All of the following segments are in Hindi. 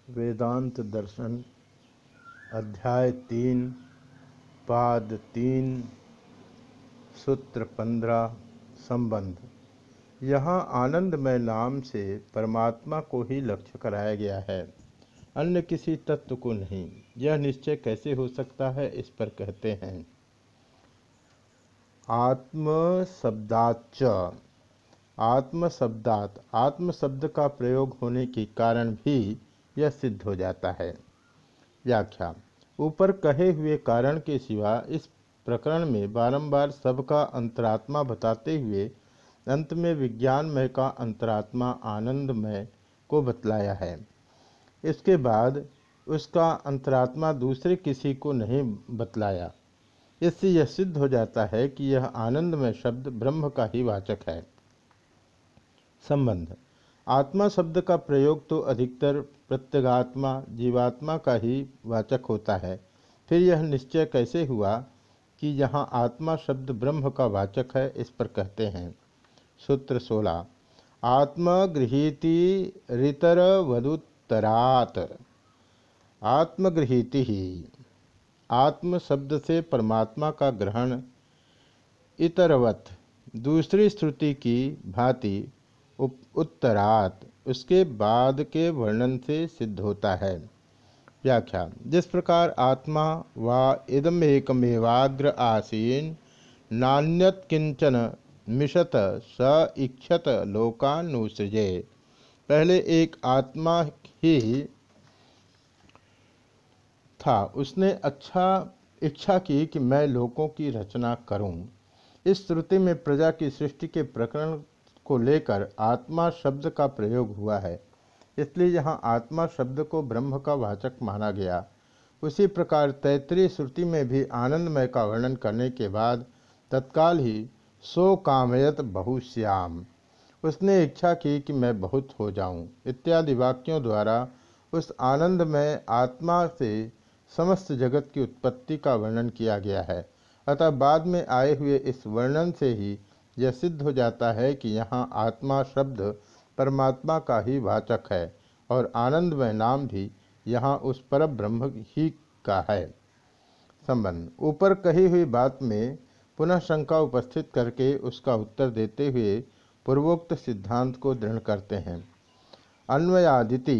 वेदांत दर्शन अध्याय 3 पाद 3 सूत्र 15 संबंध। यहाँ आनंदमय नाम से परमात्मा को ही लक्ष्य कराया गया है, अन्य किसी तत्व को नहीं। यह निश्चय कैसे हो सकता है, इस पर कहते हैं आत्म शब्दाच्च। आत्म शब्दात आत्म शब्द का प्रयोग होने के कारण भी यह सिद्ध हो जाता है। व्याख्या। ऊपर कहे हुए कारण के सिवा इस प्रकरण में बारंबार सबका अंतरात्मा बताते हुए अंत में विज्ञानमय का अंतरात्मा आनंदमय को बतलाया है। इसके बाद उसका अंतरात्मा दूसरे किसी को नहीं बतलाया। इससे यह सिद्ध हो जाता है कि यह आनंदमय शब्द ब्रह्म का ही वाचक है। संबंध। आत्मा शब्द का प्रयोग तो अधिकतर प्रत्यगात्मा जीवात्मा का ही वाचक होता है। फिर यह निश्चय कैसे हुआ कि यहाँ आत्मा शब्द ब्रह्म का वाचक है, इस पर कहते हैं सूत्र 16 आत्मगृहीति ऋतरवदुत्तरात्। आत्मगृहीति ही आत्म शब्द से परमात्मा का ग्रहण इतरवत दूसरी श्रुति की भांति उत्तरात उसके बाद के वर्णन से सिद्ध होता है। व्याख्या। जिस प्रकार आत्मा वा इदमेकमेवाग्र आसीन नान्यत किंचन मिशत स इक्षत लोकानुसृजे। पहले एक आत्मा ही था, उसने इच्छा की कि मैं लोकों की रचना करूं। इस श्रुति में प्रजा की सृष्टि के प्रकरण को लेकर आत्मा शब्द का प्रयोग हुआ है, इसलिए यहाँ आत्मा शब्द को ब्रह्म का वाचक माना गया। उसी प्रकार तैत्तरीय श्रुति में भी आनंदमय का वर्णन करने के बाद तत्काल ही सो कामयत बहुश्याम, उसने इच्छा की कि मैं बहुत हो जाऊं इत्यादि वाक्यों द्वारा उस आनंदमय आत्मा से समस्त जगत की उत्पत्ति का वर्णन किया गया है। अतः बाद में आए हुए इस वर्णन से ही यह सिद्ध हो जाता है कि यहाँ आत्मा शब्द परमात्मा का ही वाचक है और आनंदमय नाम भी यहाँ उस पर ब्रह्म ही का है। संबंध। ऊपर कही हुई बात में पुनः शंका उपस्थित करके उसका उत्तर देते हुए पूर्वोक्त सिद्धांत को दृढ़ करते हैं। अन्वयादिति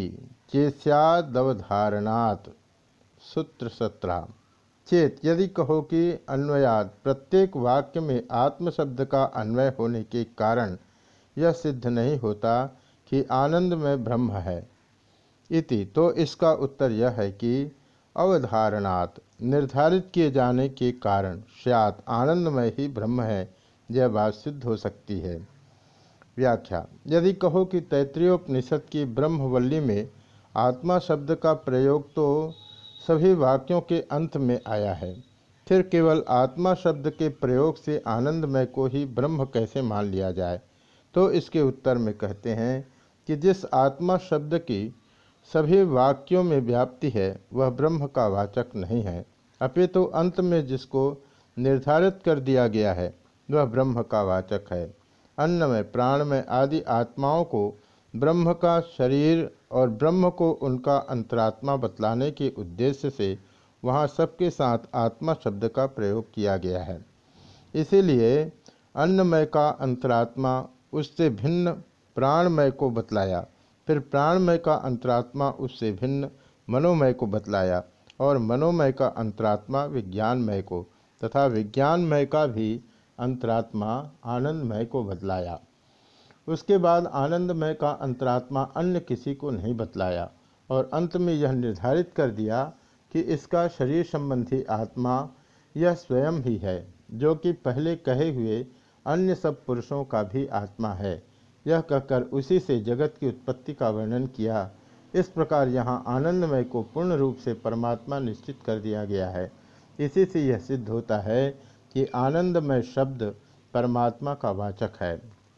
चेस्यादवधारणात् सूत्र 17 चेत यदि कहो कि अन्वयाद प्रत्येक वाक्य में आत्म शब्द का अन्वय होने के कारण यह सिद्ध नहीं होता कि आनंद में ब्रह्म है इति, तो इसका उत्तर यह है कि अवधारणात् निर्धारित किए जाने के कारण स्यात् आनंदमय ही ब्रह्म है, यह बात सिद्ध हो सकती है। व्याख्या। यदि कहो कि तैत्तरीयोपनिषद की ब्रह्मवल्ली में आत्मा शब्द का प्रयोग तो सभी वाक्यों के अंत में आया है, फिर केवल आत्मा शब्द के प्रयोग से आनंदमय को ही ब्रह्म कैसे मान लिया जाए, तो इसके उत्तर में कहते हैं कि जिस आत्मा शब्द की सभी वाक्यों में व्याप्ति है वह ब्रह्म का वाचक नहीं है, अपितु तो अंत में जिसको निर्धारित कर दिया गया है वह ब्रह्म का वाचक है। अन्नमय प्राणमय आदि आत्माओं को ब्रह्म का शरीर और ब्रह्म को उनका अंतरात्मा बतलाने के उद्देश्य से वहाँ सबके साथ आत्मा शब्द का प्रयोग किया गया है। इसीलिए अन्नमय का अंतरात्मा उससे भिन्न प्राणमय को बतलाया, फिर प्राणमय का अंतरात्मा उससे भिन्न मनोमय को बतलाया और मनोमय का अंतरात्मा विज्ञानमय को तथा विज्ञानमय का भी अंतरात्मा आनंदमय को बतलाया। उसके बाद आनंदमय का अंतरात्मा अन्य किसी को नहीं बतलाया और अंत में यह निर्धारित कर दिया कि इसका शरीर संबंधी आत्मा यह स्वयं ही है, जो कि पहले कहे हुए अन्य सब पुरुषों का भी आत्मा है। यह कहकर उसी से जगत की उत्पत्ति का वर्णन किया। इस प्रकार यहाँ आनंदमय को पूर्ण रूप से परमात्मा निश्चित कर दिया गया है। इसी से यह सिद्ध होता है कि आनंदमय शब्द परमात्मा का वाचक है।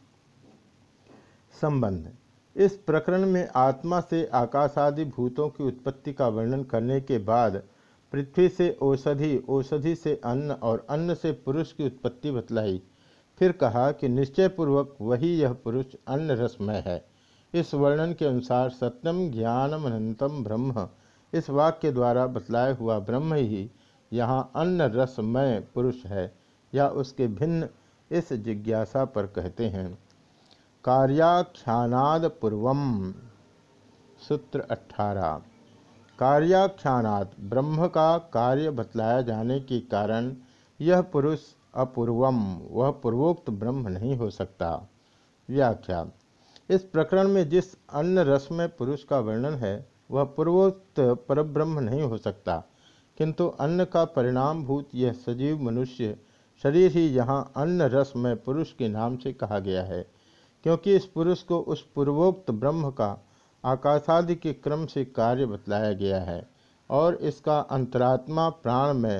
संबंध। इस प्रकरण में आत्मा से आकाशादि भूतों की उत्पत्ति का वर्णन करने के बाद पृथ्वी से औषधि, औषधि से अन्न और अन्न से पुरुष की उत्पत्ति बतलाई। फिर कहा कि निश्चयपूर्वक वही यह पुरुष अन्न रसमय है। इस वर्णन के अनुसार सत्यम ज्ञानम अनंतम ब्रह्म, इस वाक्य द्वारा बतलाया हुआ ब्रह्म ही यहाँ अन्न रसमय पुरुष है या उसके भिन्न, इस जिज्ञासा पर कहते हैं। कार्याख्यानाद पूर्वम। सूत्र 18। कार्याख्यानात ब्रह्म का कार्य बतलाया जाने के कारण यह पुरुष अपूर्वम, वह पूर्वोक्त ब्रह्म नहीं हो सकता। व्याख्या। इस प्रकरण में जिस अन्न रस में पुरुष का वर्णन है वह पूर्वोक्त परब्रह्म नहीं हो सकता, किंतु अन्न का परिणाम भूत यह सजीव मनुष्य शरीर ही यहाँ अन्न रस में पुरुष के नाम से कहा गया है, क्योंकि इस पुरुष को उस पूर्वोक्त ब्रह्म का आकाशादि के क्रम से कार्य बतलाया गया है और इसका अंतरात्मा प्राण में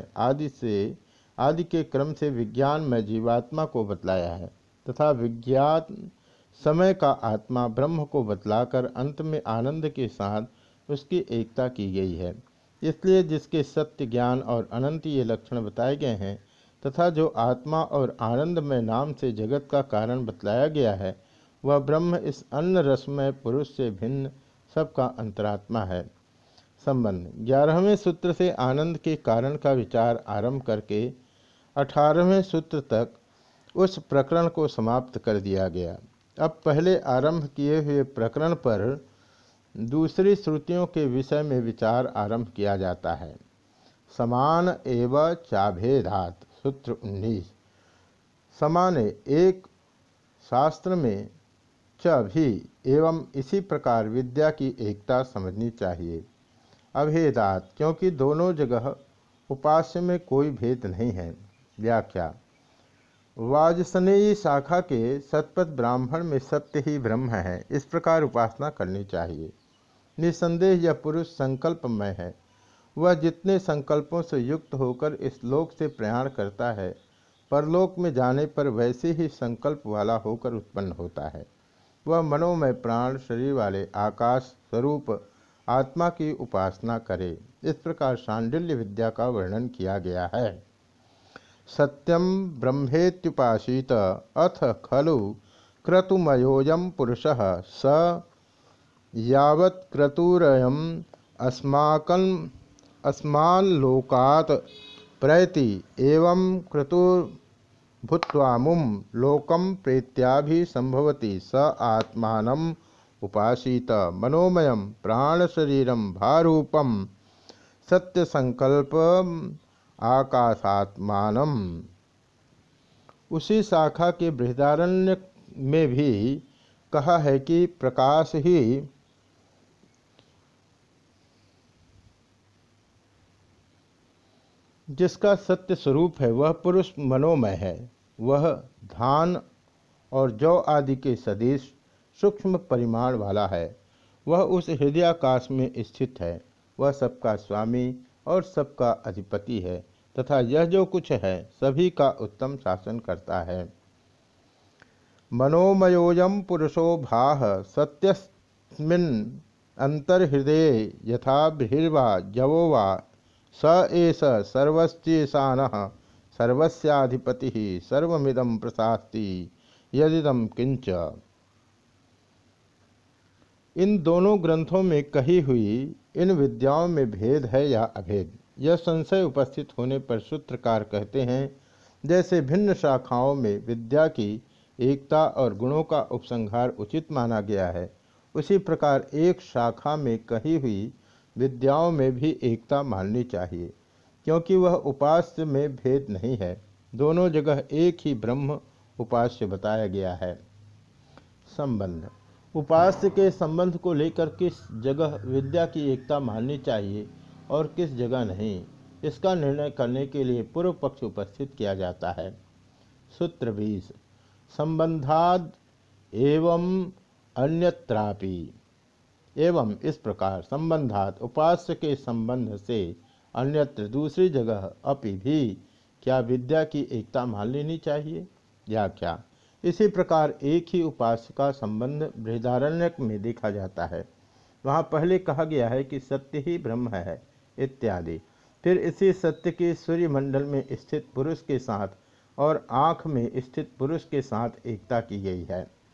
आदि के क्रम से विज्ञान में जीवात्मा को बतलाया है तथा विज्ञान समय का आत्मा ब्रह्म को बतलाकर अंत में आनंद के साथ उसकी एकता की गई है। इसलिए जिसके सत्य ज्ञान और अनंत ये लक्षण बताए गए हैं तथा जो आत्मा और आनंद में नाम से जगत का कारण बतलाया गया है वह ब्रह्म इस अन्न रसमय पुरुष से भिन्न सबका अंतरात्मा है। संबंध। 11वें सूत्र से आनंद के कारण का विचार आरंभ करके 18वें सूत्र तक उस प्रकरण को समाप्त कर दिया गया। अब पहले आरंभ किए हुए प्रकरण पर दूसरी श्रुतियों के विषय में विचार आरंभ किया जाता है। समान एव चाभेदात। सूत्र 19। समान एक शास्त्र में च भी एवं इसी प्रकार विद्या की एकता समझनी चाहिए। अभेदात, क्योंकि दोनों जगह उपास्य में कोई भेद नहीं है। व्याख्या। वाजसनेयी शाखा के सतपथ ब्राह्मण में सत्य ही ब्रह्म है, इस प्रकार उपासना करनी चाहिए। निसंदेह यह पुरुष संकल्पमय है, वह जितने संकल्पों से युक्त होकर इस लोक से प्रयाण करता है परलोक में जाने पर वैसे ही संकल्प वाला होकर उत्पन्न होता है। वह मनोमय प्राण शरीर वाले आकाश स्वरूप आत्मा की उपासना करे। इस प्रकार शांडिल्य विद्या का वर्णन किया गया है। सत्यम ब्रह्मेत्युपासीत अथ खलु क्रतुमयोऽयं पुरुषः स यावत् क्रतुरयम् अस्माल्लोकात् प्रैति एवं क्रतुर्भूत्वामुं लोकं प्रेत्याभिसंभवति स आत्मानम् उपासीत मनोमयं प्राणशरीरं भारूपं सत्यसंकल्पम् आकाशात्मानम्। उसी शाखा के बृहदारण्य में भी कहा है कि प्रकाश ही जिसका सत्य स्वरूप है वह पुरुष मनोमय है। वह धान और जौ आदि के सदृश सूक्ष्म परिमाण वाला है। वह उस हृदयाकाश में स्थित है। वह सबका स्वामी और सबका अधिपति है तथा यह जो कुछ है सभी का उत्तम शासन करता है। मनोमयोऽयं पुरुषो भाः सत्यस्मिन् अंतर्हृदये यथा बृहिर्वा जवो वा स एष सर्वस्येशानः सर्वस्याधिपतिः सर्वमिदं प्रशास्ति यदिदं किंच। इन दोनों ग्रंथों में कही हुई इन विद्याओं में भेद है या अभेद, यह संशय उपस्थित होने पर सूत्रकार कहते हैं, जैसे भिन्न शाखाओं में विद्या की एकता और गुणों का उपसंहार उचित माना गया है, उसी प्रकार एक शाखा में कही हुई विद्याओं में भी एकता माननी चाहिए, क्योंकि वह उपास्य में भेद नहीं है। दोनों जगह एक ही ब्रह्म उपास्य बताया गया है। संबंध। उपास्य के संबंध को लेकर किस जगह विद्या की एकता माननी चाहिए और किस जगह नहीं, इसका निर्णय करने के लिए पूर्व पक्ष उपस्थित किया जाता है। सूत्र 20। संबंधाद एवं अन्यत्रापि। एवं इस प्रकार संबंधात उपास्य के संबंध से अन्यत्र दूसरी जगह अपि भी क्या विद्या की एकता मान लेनी चाहिए। व्याख्या। इसी प्रकार एक ही उपास्य का संबंध बृहदारण्यक में देखा जाता है। वहाँ पहले कहा गया है कि सत्य ही ब्रह्म है इत्यादि। फिर इसी सत्य की सूर्यमंडल में स्थित पुरुष के साथ और आँख में स्थित पुरुष के साथ एकता की गई है।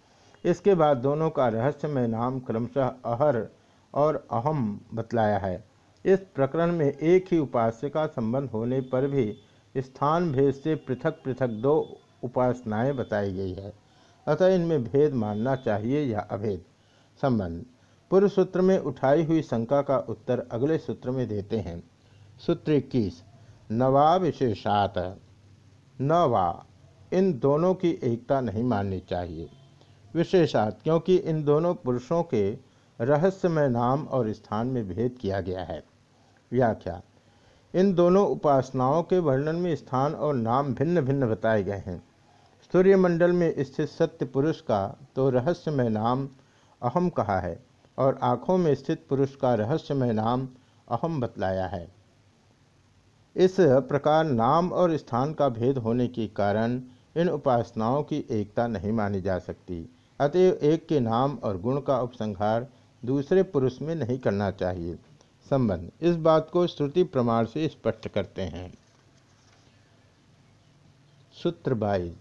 इसके बाद दोनों का रहस्यमय नाम क्रमशः अहर और अहम बतलाया है। इस प्रकरण में एक ही उपास्य का संबंध होने पर भी स्थान भेद से पृथक पृथक दो उपासनाएं बताई गई है, अतः इनमें भेद मानना चाहिए या अभेद। संबंध पूर्व सूत्र में उठाई हुई शंका का उत्तर अगले सूत्र में देते हैं। सूत्र 21 नवा विशेषात न वा, इन दोनों की एकता नहीं माननी चाहिए। विशेषात, क्योंकि इन दोनों पुरुषों के रहस्यमय नाम और स्थान में भेद किया गया है। व्याख्या इन दोनों उपासनाओं के वर्णन में स्थान और नाम भिन्न भिन्न बताए गए हैं। सूर्यमंडल में स्थित सत्य पुरुष का तो रहस्यमय नाम अहम कहा है और आँखों में स्थित पुरुष का रहस्यमय नाम अहम बतलाया है। इस प्रकार नाम और स्थान का भेद होने के कारण इन उपासनाओं की एकता नहीं मानी जा सकती। अतएव एक के नाम और गुण का उपसंहार दूसरे पुरुष में नहीं करना चाहिए। संबंध इस बात को श्रुति प्रमाण से स्पष्ट करते हैं। सूत्र 22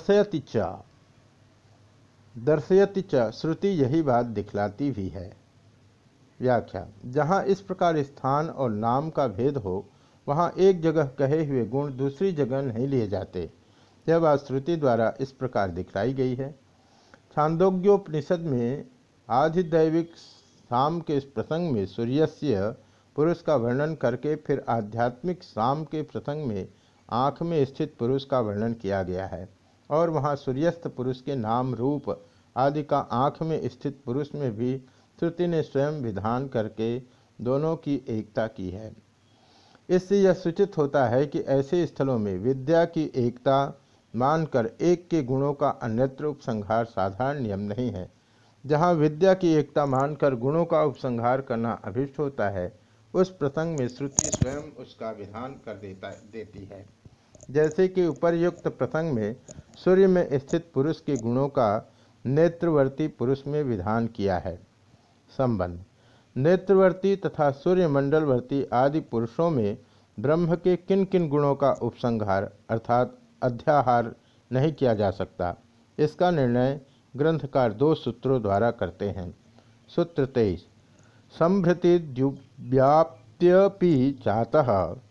दर्शयति च श्रुति यही बात दिखलाती भी है। व्याख्या जहाँ इस प्रकार स्थान और नाम का भेद हो वहाँ एक जगह कहे हुए गुण दूसरी जगह नहीं लिए जाते। यह बात श्रुति द्वारा इस प्रकार दिखलाई गई है। छांदोग्योपनिषद में आधिदैविक शाम के प्रसंग में सूर्यस्य पुरुष का वर्णन करके फिर आध्यात्मिक शाम के प्रसंग में आँख में स्थित पुरुष का वर्णन किया गया है और वहाँ सूर्यस्थ पुरुष के नाम रूप आदि का आँख में स्थित पुरुष में भी श्रुति ने स्वयं विधान करके दोनों की एकता की है। इससे यह सूचित होता है कि ऐसे स्थलों में विद्या की एकता मानकर एक के गुणों का अन्यत्र उपसंहार साधारण नियम नहीं है। जहाँ विद्या की एकता मानकर गुणों का उपसंहार करना अभिष्ट होता है, उस प्रसंग में श्रुति स्वयं उसका विधान कर देती है। जैसे कि उपर्युक्त प्रसंग में सूर्य में स्थित पुरुष के गुणों का नेत्रवर्ती पुरुष में विधान किया है। संबंध नेत्रवर्ती तथा सूर्यमंडलवर्ती आदि पुरुषों में ब्रह्म के किन किन गुणों का उपसंहार अर्थात अध्याहार नहीं किया जा सकता, इसका निर्णय ग्रंथकार दो सूत्रों द्वारा करते हैं। सूत्र 23 संभृति व्याप्त्यपि चातः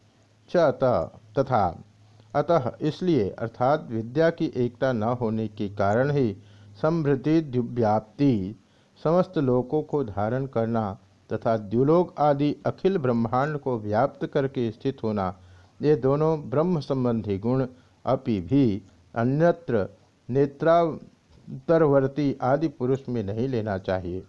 तथा अतः इसलिए अर्थात विद्या की एकता न होने के कारण ही संभृति व्याप्ति समस्त लोकों को धारण करना तथा द्युलोक आदि अखिल ब्रह्मांड को व्याप्त करके स्थित होना, ये दोनों ब्रह्म संबंधी गुण अपि भी अन्यत्र नेत्रांतरवर्ती आदि पुरुष में नहीं लेना चाहिए।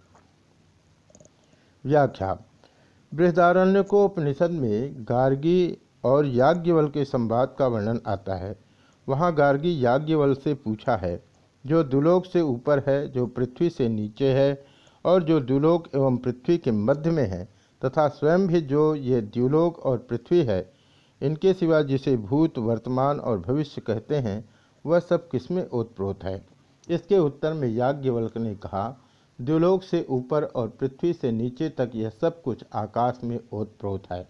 व्याख्या बृहदारण्यकोपनिषद में गार्गी और याज्ञवल्क्य के संवाद का वर्णन आता है। वहाँ गार्गी याज्ञवल्क्य से पूछा है, जो दुलोक से ऊपर है, जो पृथ्वी से नीचे है और जो द्युलोक एवं पृथ्वी के मध्य में है तथा स्वयं भी जो ये द्युलोक और पृथ्वी है, इनके सिवा जिसे भूत वर्तमान और भविष्य कहते हैं, वह सब किसमें ओतप्रोत है। इसके उत्तर में याज्ञवल्क्य ने कहा, द्युलोक से ऊपर और पृथ्वी से नीचे तक यह सब कुछ आकाश में ओतप्रोत है।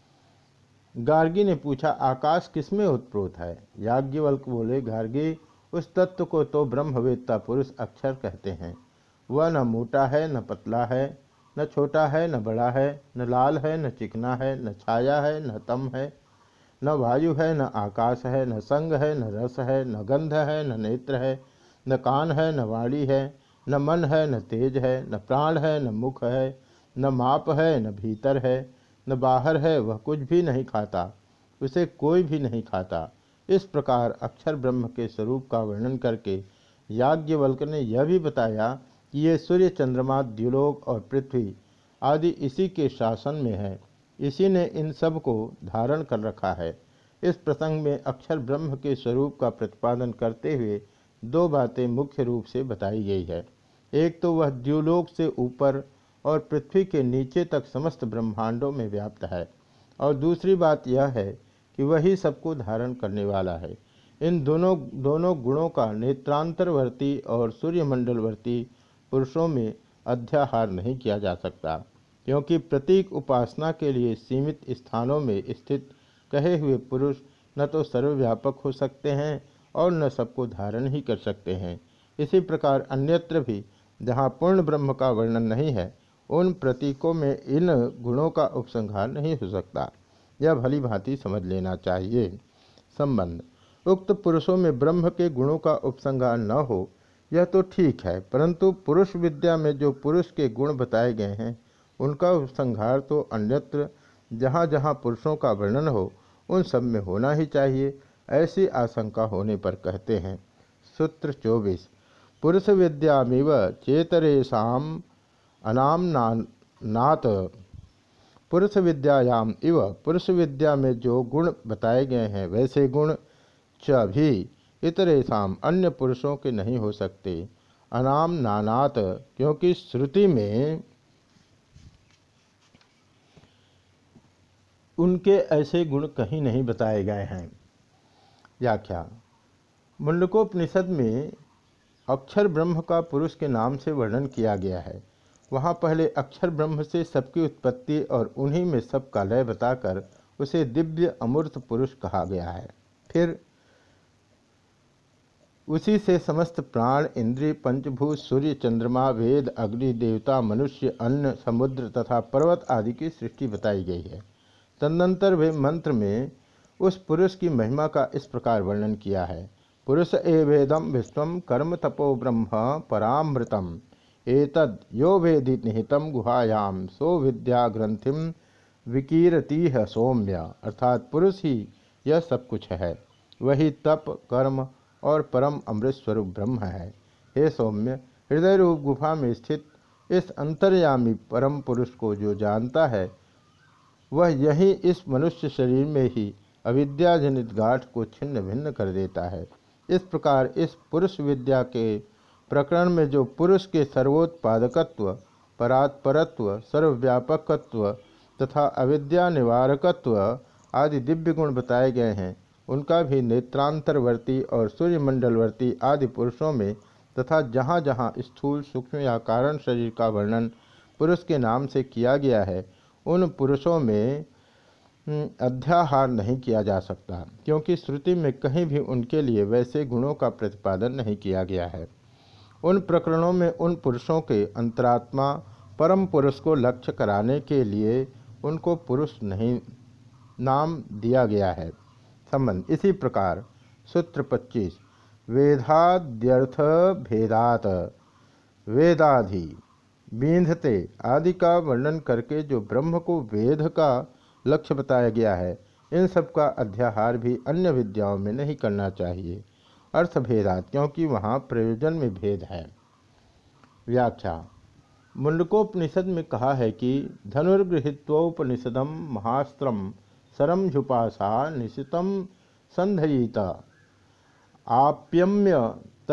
गार्गी ने पूछा, आकाश किसमें ओतप्रोत है? याज्ञवल्क्य बोले, गार्गी उस तत्व को तो ब्रह्मवेत्ता पुरुष अक्षर कहते हैं। वह न मोटा है न पतला है, न छोटा है न बड़ा है, न लाल है न चिकना है, न छाया है न तम है, न वायु है न आकाश है, न संग है न रस है, न गंध है न नेत्र है, न कान है न वाणी है, न मन है न तेज है, न प्राण है न मुख है, न माप है न भीतर है, न बाहर है, वह कुछ भी नहीं खाता, उसे कोई भी नहीं खाता। इस प्रकार अक्षर ब्रह्म के स्वरूप का वर्णन करके याज्ञवल्क्य ने यह भी बताया कि ये सूर्य चंद्रमा द्युलोक और पृथ्वी आदि इसी के शासन में है, इसी ने इन सब को धारण कर रखा है। इस प्रसंग में अक्षर ब्रह्म के स्वरूप का प्रतिपादन करते हुए दो बातें मुख्य रूप से बताई गई है। एक तो वह द्युलोक से ऊपर और पृथ्वी के नीचे तक समस्त ब्रह्मांडों में व्याप्त है, और दूसरी बात यह है कि वही सबको धारण करने वाला है। इन दोनों गुणों का नेत्रांतरवर्ती और सूर्यमंडलवर्ती पुरुषों में अध्याहार नहीं किया जा सकता, क्योंकि प्रतीक उपासना के लिए सीमित स्थानों में स्थित कहे हुए पुरुष न तो सर्वव्यापक हो सकते हैं और न सबको धारण ही कर सकते हैं। इसी प्रकार अन्यत्र भी जहाँ पूर्ण ब्रह्म का वर्णन नहीं है, उन प्रतीकों में इन गुणों का उपसंहार नहीं हो सकता। यह भली भांति समझ लेना चाहिए। संबंध: उक्त पुरुषों में ब्रह्म के गुणों का उपसंहार न हो यह तो ठीक है, परंतु पुरुष विद्या में जो पुरुष के गुण बताए गए हैं उनका उपसंहार तो अन्यत्र जहाँ जहाँ पुरुषों का वर्णन हो उन सब में होना ही चाहिए, ऐसी आशंका होने पर कहते हैं। सूत्र 24 पुरुष विद्यामिव चेतरेशम अनामनात पुरुष विद्यायाम इव पुरुष विद्या में जो गुण बताए गए हैं वैसे गुण च भी इतरेशम अन्य पुरुषों के नहीं हो सकते। अनाम नानात क्योंकि श्रुति में उनके ऐसे गुण कहीं नहीं बताए गए हैं। व्याख्या: मुंडकोपनिषद में अक्षर ब्रह्म का पुरुष के नाम से वर्णन किया गया है। वहाँ पहले अक्षर ब्रह्म से सबकी उत्पत्ति और उन्हीं में सबका लय बताकर उसे दिव्य अमूर्त पुरुष कहा गया है। फिर उसी से समस्त प्राण, इंद्रिय, पंचभूत, सूर्य, चंद्रमा, वेद, अग्नि, देवता, मनुष्य, अन्न, समुद्र तथा पर्वत आदि की सृष्टि बताई गई है। तदनंतर वे मंत्र में उस पुरुष की महिमा का इस प्रकार वर्णन किया है। पुरुष एवेदम विश्वम कर्म तपो ब्रह्म परामृतम एतद यो वेदि निहितम गुहायाम सो विद्या ग्रंथिम विकीरतीह सौम्य। अर्थात पुरुष ही यह सब कुछ है, वही तप, कर्म और परम अमृत स्वरूप ब्रह्म है। हे सौम्य, हृदय रूप गुफा में स्थित इस अंतर्यामी परम पुरुष को जो जानता है वह यही इस मनुष्य शरीर में ही अविद्याजनित गाठ को छिन्न भिन्न कर देता है। इस प्रकार इस पुरुष विद्या के प्रकरण में जो पुरुष के सर्वोत्पादकत्व, परात्परत्व, सर्वव्यापकत्व तथा अविद्या निवारकत्व आदि दिव्य गुण बताए गए हैं, उनका भी नेत्रांतरवर्ती और सूर्यमंडलवर्ती आदि पुरुषों में तथा जहाँ जहाँ स्थूल, सूक्ष्म या कारण शरीर का वर्णन पुरुष के नाम से किया गया है, उन पुरुषों में अध्याहार नहीं किया जा सकता, क्योंकि श्रुति में कहीं भी उनके लिए वैसे गुणों का प्रतिपादन नहीं किया गया है। उन प्रकरणों में उन पुरुषों के अंतरात्मा परम पुरुष को लक्ष्य कराने के लिए उनको पुरुष नहीं नाम दिया गया है। संबंध: इसी प्रकार सूत्र 25 वेदाद्यर्थ भेदात वेदाधि बींधते आदि का वर्णन करके जो ब्रह्म को वेद का लक्ष्य बताया गया है, इन सब का अध्याहार भी अन्य विद्याओं में नहीं करना चाहिए। अर्थभेदात क्योंकि वहाँ प्रयोजन में भेद है। व्याख्या: मुंडकोपनिषद में कहा है कि धनुर्गृहीत्वोपनिषदम महास्त्रम सरम झुपासा निशितम संधयीता आप्यम्य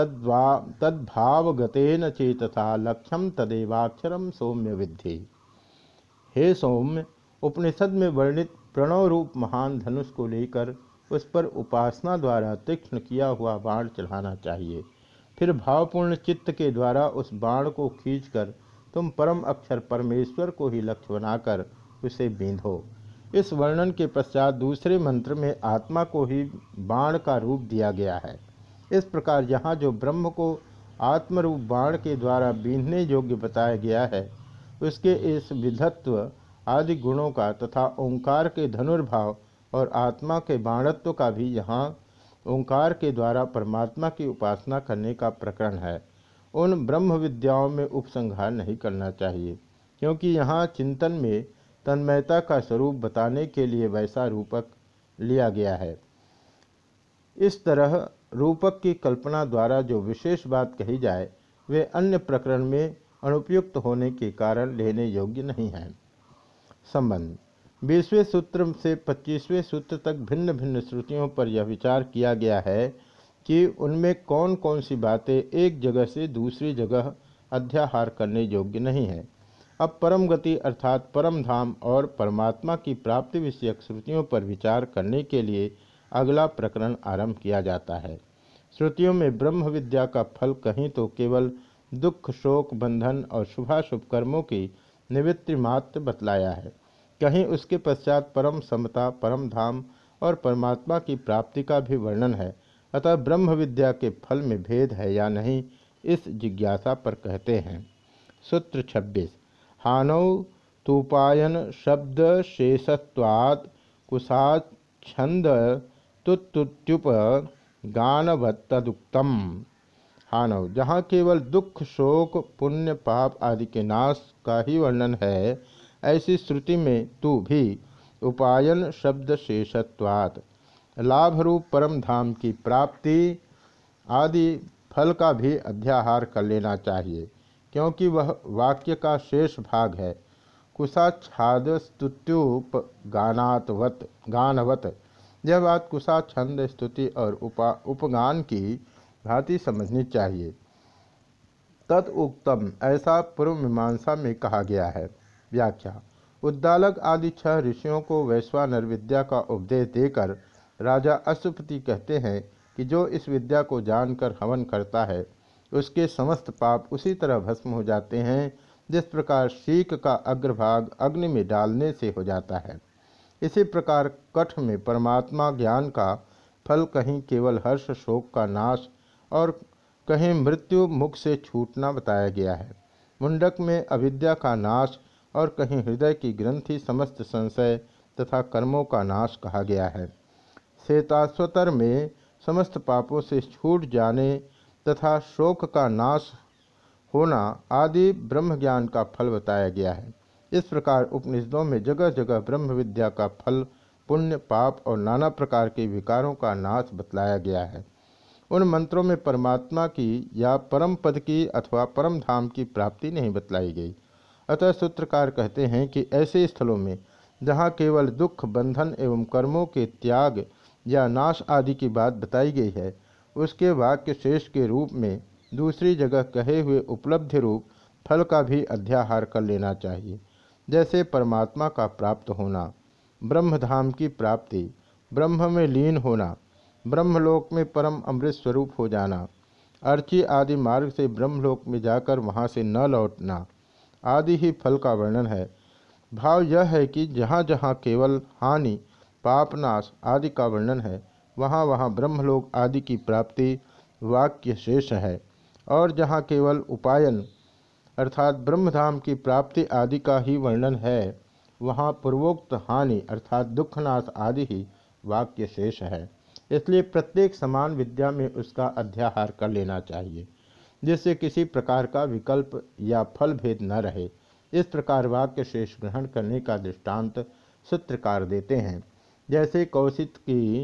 तद्भावगतेन चेतसा लक्ष्यम तदेवाक्षरम सौम्य विद्धि। हे सौम्य, उपनिषद में वर्णित प्रणव रूप महान धनुष को लेकर उस पर उपासना द्वारा तीक्ष्ण किया हुआ बाण चढ़ाना चाहिए। फिर भावपूर्ण चित्त के द्वारा उस बाण को खींचकर तुम परम अक्षर परमेश्वर को ही लक्ष्य बनाकर उसे बींधो। इस वर्णन के पश्चात दूसरे मंत्र में आत्मा को ही बाण का रूप दिया गया है। इस प्रकार यहाँ जो ब्रह्म को आत्मरूप बाण के द्वारा बींधने योग्य बताया गया है, उसके इस विधत्व आदि गुणों का तथा ओंकार के धनुर्भाव और आत्मा के बाणत्व का भी यहाँ ओंकार के द्वारा परमात्मा की उपासना करने का प्रकरण है। उन ब्रह्म विद्याओं में उपसंहार नहीं करना चाहिए, क्योंकि यहाँ चिंतन में तन्मयता का स्वरूप बताने के लिए वैसा रूपक लिया गया है। इस तरह रूपक की कल्पना द्वारा जो विशेष बात कही जाए वे अन्य प्रकरण में अनुपयुक्त होने के कारण लेने योग्य नहीं है। संबंध: 20वें सूत्र से 25वें सूत्र तक भिन्न भिन्न श्रुतियों पर यह विचार किया गया है कि उनमें कौन कौन सी बातें एक जगह से दूसरी जगह अध्याहार करने योग्य नहीं है। अब परम गति अर्थात परम धाम और परमात्मा की प्राप्ति विषयक श्रुतियों पर विचार करने के लिए अगला प्रकरण आरंभ किया जाता है। श्रुतियों में ब्रह्म विद्या का फल कहीं तो केवल दुख, शोक, बंधन और शुभाशुभ कर्मों की निवृत्ति मात्र बतलाया है, कहीं उसके पश्चात परम समता, परम धाम और परमात्मा की प्राप्ति का भी वर्णन है। अतः ब्रह्म विद्या के फल में भेद है या नहीं, इस जिज्ञासा पर कहते हैं। सूत्र 26। हानौ तूपायन शब्द शेषत्वात् कुशात् छंद तुत्युप गानवत्तदुक्तम। हानव, जहाँ केवल दुख शोक पुण्य पाप आदि के नाश का ही वर्णन है, ऐसी श्रुति में तू भी उपायन शब्द शेषत्वात् लाभ रूप परम धाम की प्राप्ति आदि फल का भी अध्याहार कर लेना चाहिए, क्योंकि वह वाक्य का शेष भाग है। कुशाच्छाद स्तुत्युप गानवत, यह बात कुशा छंद स्तुति और उपगान की भांति समझनी चाहिए। तदुक्तम, ऐसा पूर्व मीमांसा में कहा गया है। व्याख्या। उद्दालक आदि 6 ऋषियों को वैश्वानर विद्या का उपदेश देकर राजा अश्वपति कहते हैं कि जो इस विद्या को जानकर हवन करता है उसके समस्त पाप उसी तरह भस्म हो जाते हैं जिस प्रकार शीक का अग्रभाग अग्नि में डालने से हो जाता है। इसी प्रकार कठ में परमात्मा ज्ञान का फल कहीं केवल हर्ष शोक का नाश और कहीं मृत्यु मुख से छूटना बताया गया है। मुंडक में अविद्या का नाश और कहीं हृदय की ग्रंथि समस्त संशय तथा कर्मों का नाश कहा गया है। श्वेताश्वतर में समस्त पापों से छूट जाने तथा शोक का नाश होना आदि ब्रह्म ज्ञान का फल बताया गया है। इस प्रकार उपनिषदों में जगह जगह ब्रह्म विद्या का फल पुण्य पाप और नाना प्रकार के विकारों का नाश बतलाया गया है। उन मंत्रों में परमात्मा की या परम पद की अथवा परम धाम की प्राप्ति नहीं बतलाई गई। अतः सूत्रकार कहते हैं कि ऐसे स्थलों में जहाँ केवल दुख बंधन एवं कर्मों के त्याग या नाश आदि की बात बताई गई है, उसके वाक्य शेष के रूप में दूसरी जगह कहे हुए उपलब्धि रूप फल का भी अध्याहार कर लेना चाहिए। जैसे परमात्मा का प्राप्त होना, ब्रह्मधाम की प्राप्ति, ब्रह्म में लीन होना, ब्रह्मलोक में परम अमृत स्वरूप हो जाना, अर्ची आदि मार्ग से ब्रह्मलोक में जाकर वहाँ से न लौटना आदि ही फल का वर्णन है। भाव यह है कि जहाँ जहाँ केवल हानि पापनाश आदि का वर्णन है, वहाँ वहाँ ब्रह्मलोक आदि की प्राप्ति वाक्य शेष है, और जहाँ केवल उपायन अर्थात ब्रह्मधाम की प्राप्ति आदि का ही वर्णन है, वहाँ पूर्वोक्त हानि अर्थात दुखनाश आदि ही वाक्य शेष है। इसलिए प्रत्येक समान विद्या में उसका अध्याहार कर लेना चाहिए, जिससे किसी प्रकार का विकल्प या फल भेद न रहे। इस प्रकार वाक्य शेष ग्रहण करने का दृष्टांत सूत्रकार देते हैं। जैसे कौशिक की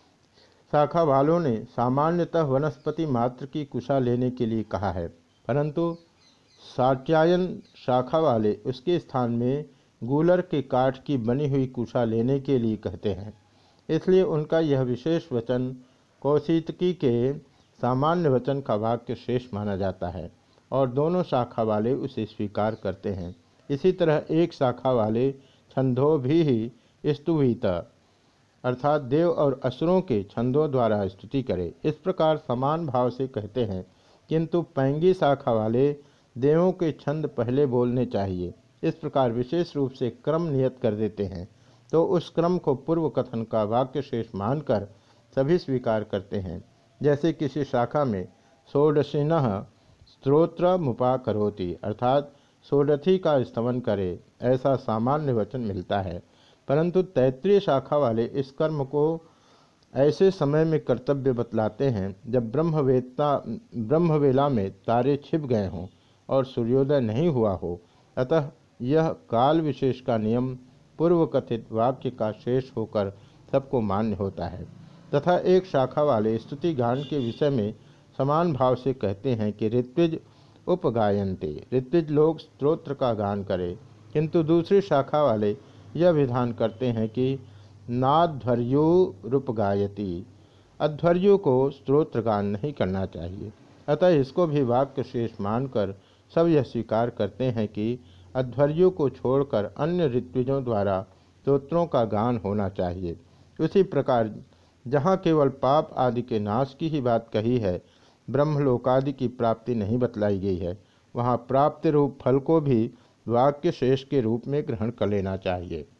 शाखा वालों ने सामान्यतः वनस्पति मात्र की कुशा लेने के लिए कहा है, परंतु सात्यायन शाखा वाले उसके स्थान में गूलर के काठ की बनी हुई कुशा लेने के लिए कहते हैं। इसलिए उनका यह विशेष वचन कौशिकी के सामान्य वचन का वाक्य शेष माना जाता है और दोनों शाखा वाले उसे स्वीकार करते हैं। इसी तरह एक शाखा वाले छंदों भी ही स्तुवीता अर्थात देव और असुरों के छंदों द्वारा स्तुति करे, इस प्रकार समान भाव से कहते हैं। किंतु पैंगी शाखा वाले देवों के छंद पहले बोलने चाहिए, इस प्रकार विशेष रूप से क्रम नियत कर देते हैं। तो उस क्रम को पूर्व कथन का वाक्य शेष मानकर सभी स्वीकार करते हैं। जैसे किसी शाखा में षोडशिनः स्तोत्र मुपा करोति अर्थात षोडशी का स्तवन करे, ऐसा सामान्य वचन मिलता है। परंतु तैत्रीय शाखा वाले इस कर्म को ऐसे समय में कर्तव्य बतलाते हैं जब ब्रह्मवेला में तारे छिप गए हों और सूर्योदय नहीं हुआ हो। अतः यह काल विशेष का नियम पूर्व कथित वाक्य का शेष होकर सबको मान्य होता है। तथा एक शाखा वाले स्तुति गान के विषय में समान भाव से कहते हैं कि ऋत्विज उपगायन्ते, ऋत्विज लोग स्तोत्र का गान करें, किंतु दूसरी शाखा वाले यह विधान करते हैं कि नाध्वर्युरुपगायति, अध्वर्यु को स्तोत्र गान नहीं करना चाहिए। अतः इसको भी वाक्य शेष मानकर सब यह स्वीकार करते हैं कि अध्वर्यु को छोड़कर अन्य ऋत्विजों द्वारा स्तोत्रों का गान होना चाहिए। उसी प्रकार जहाँ केवल पाप आदि के नाश की ही बात कही है, ब्रह्मलोकादि की प्राप्ति नहीं बतलाई गई है, वहाँ प्राप्ति रूप फल को भी वाक्य शेष के रूप में ग्रहण कर लेना चाहिए।